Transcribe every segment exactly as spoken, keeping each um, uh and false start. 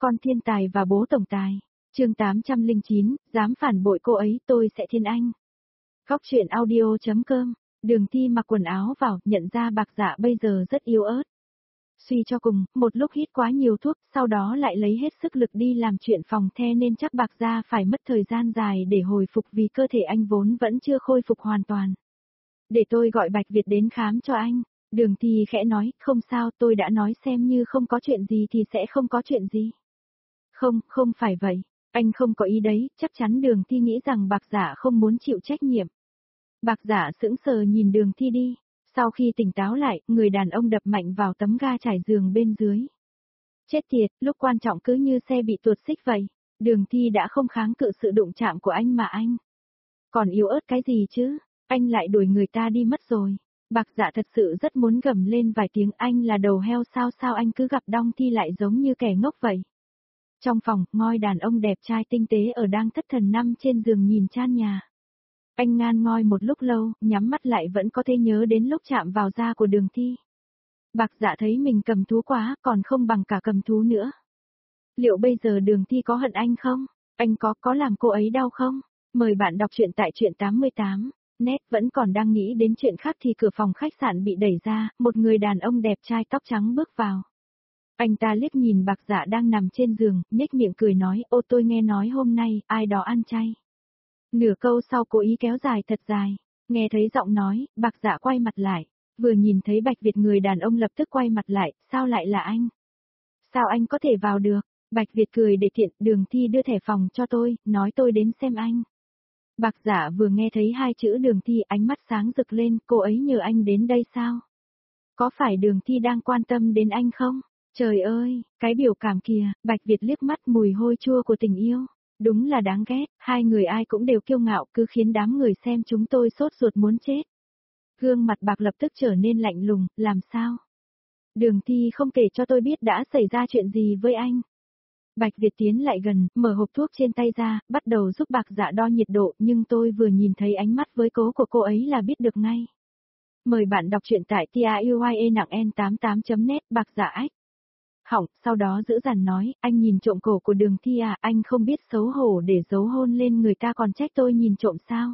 con thiên tài và bố tổng tài. Chương tám trăm lẻ chín, dám phản bội cô ấy tôi sẽ thiên anh. Góc truyện audio chấm com. Đường Thi mặc quần áo vào, nhận ra Bạc Dạ bây giờ rất yếu ớt. Suy cho cùng, một lúc hít quá nhiều thuốc, sau đó lại lấy hết sức lực đi làm chuyện phòng the nên chắc Bạc Dạ phải mất thời gian dài để hồi phục vì cơ thể anh vốn vẫn chưa khôi phục hoàn toàn. Để tôi gọi Bạch Việt đến khám cho anh. Đường Thi khẽ nói, không sao, tôi đã nói xem như không có chuyện gì thì sẽ không có chuyện gì. Không, không phải vậy. Anh không có ý đấy, chắc chắn Đường Thi nghĩ rằng Bạc Dạ không muốn chịu trách nhiệm. Bạc Dạ sững sờ nhìn Đường Thi đi. Sau khi tỉnh táo lại, người đàn ông đập mạnh vào tấm ga trải giường bên dưới. Chết tiệt, lúc quan trọng cứ như xe bị tuột xích vậy. Đường Thi đã không kháng cự sự đụng chạm của anh mà anh. Còn yếu ớt cái gì chứ, anh lại đuổi người ta đi mất rồi. Bạc Dạ thật sự rất muốn gầm lên vài tiếng, anh là đầu heo sao sao anh cứ gặp Đong Thi lại giống như kẻ ngốc vậy. Trong phòng, ngoi đàn ông đẹp trai tinh tế ở đang thất thần nằm trên giường nhìn chan nhà. Anh ngan ngoi một lúc lâu, nhắm mắt lại vẫn có thể nhớ đến lúc chạm vào da của Đường Thi. Bạc Dạ thấy mình cầm thú quá, còn không bằng cả cầm thú nữa. Liệu bây giờ Đường Thi có hận anh không? Anh có, có làm cô ấy đau không? Mời bạn đọc truyện tại truyện tám mươi tám. Nét vẫn còn đang nghĩ đến chuyện khác thì cửa phòng khách sạn bị đẩy ra, một người đàn ông đẹp trai tóc trắng bước vào. Anh ta liếc nhìn Bạc Dạ đang nằm trên giường, nhếch miệng cười nói, ô tôi nghe nói hôm nay, ai đó ăn chay. Nửa câu sau cố ý kéo dài thật dài, nghe thấy giọng nói, Bạc Dạ quay mặt lại, vừa nhìn thấy Bạch Việt người đàn ông lập tức quay mặt lại, sao lại là anh? Sao anh có thể vào được? Bạch Việt cười để tiện, Đường Thi đưa thẻ phòng cho tôi, nói tôi đến xem anh. Bạc Dạ vừa nghe thấy hai chữ Đường Thi ánh mắt sáng rực lên, cô ấy nhờ anh đến đây sao? Có phải Đường Thi đang quan tâm đến anh không? Trời ơi, cái biểu cảm kìa, Bạch Việt liếc mắt mùi hôi chua của tình yêu. Đúng là đáng ghét, hai người ai cũng đều kiêu ngạo cứ khiến đám người xem chúng tôi sốt ruột muốn chết. Gương mặt Bạc lập tức trở nên lạnh lùng, làm sao? Đường Thi không kể cho tôi biết đã xảy ra chuyện gì với anh. Bạch Việt tiến lại gần, mở hộp thuốc trên tay ra, bắt đầu giúp Bạc Dạ đo nhiệt độ, nhưng tôi vừa nhìn thấy ánh mắt với cố của cô ấy là biết được ngay. Mời bạn đọc truyện tại tiuye nặng n tám mươi tám chấm net. Bạc Dạ ách. Hỏng, sau đó giữ dằn nói, anh nhìn trộm cổ của Đường Thi à, anh không biết xấu hổ để giấu hôn lên người ta còn trách tôi nhìn trộm sao?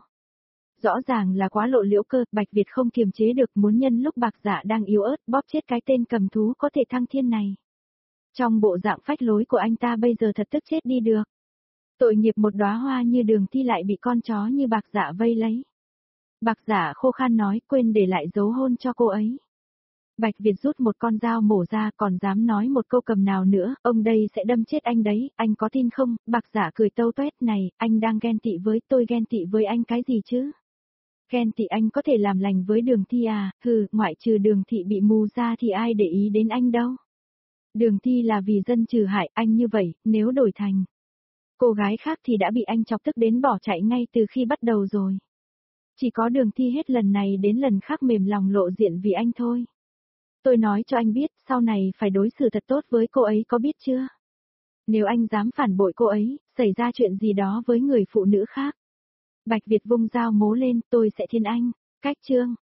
Rõ ràng là quá lộ liễu cơ, Bạch Việt không kiềm chế được muốn nhân lúc Bạc Dạ đang yếu ớt bóp chết cái tên cầm thú có thể thăng thiên này. Trong bộ dạng phách lối của anh ta bây giờ thật tức chết đi được. Tội nghiệp một đóa hoa như Đường Thi lại bị con chó như Bạc Dạ vây lấy. Bạc Dạ khô khan nói, quên để lại dấu hôn cho cô ấy. Bạch Việt rút một con dao mổ ra, còn dám nói một câu cầm nào nữa, ông đây sẽ đâm chết anh đấy, anh có tin không? Bạc Dạ cười tâu tuét, này, anh đang ghen tị với tôi, ghen tị với anh cái gì chứ? Ghen tị anh có thể làm lành với Đường Thi à, hừ, ngoại trừ Đường Thị bị mù ra thì ai để ý đến anh đâu. Đường Thi là vì dân trừ hại, anh như vậy, nếu đổi thành cô gái khác thì đã bị anh chọc tức đến bỏ chạy ngay từ khi bắt đầu rồi. Chỉ có Đường Thi hết lần này đến lần khác mềm lòng lộ diện vì anh thôi. Tôi nói cho anh biết, sau này phải đối xử thật tốt với cô ấy có biết chưa? Nếu anh dám phản bội cô ấy, xảy ra chuyện gì đó với người phụ nữ khác. Bạch Việt vung dao mố lên, tôi sẽ thiên anh. Cách chương.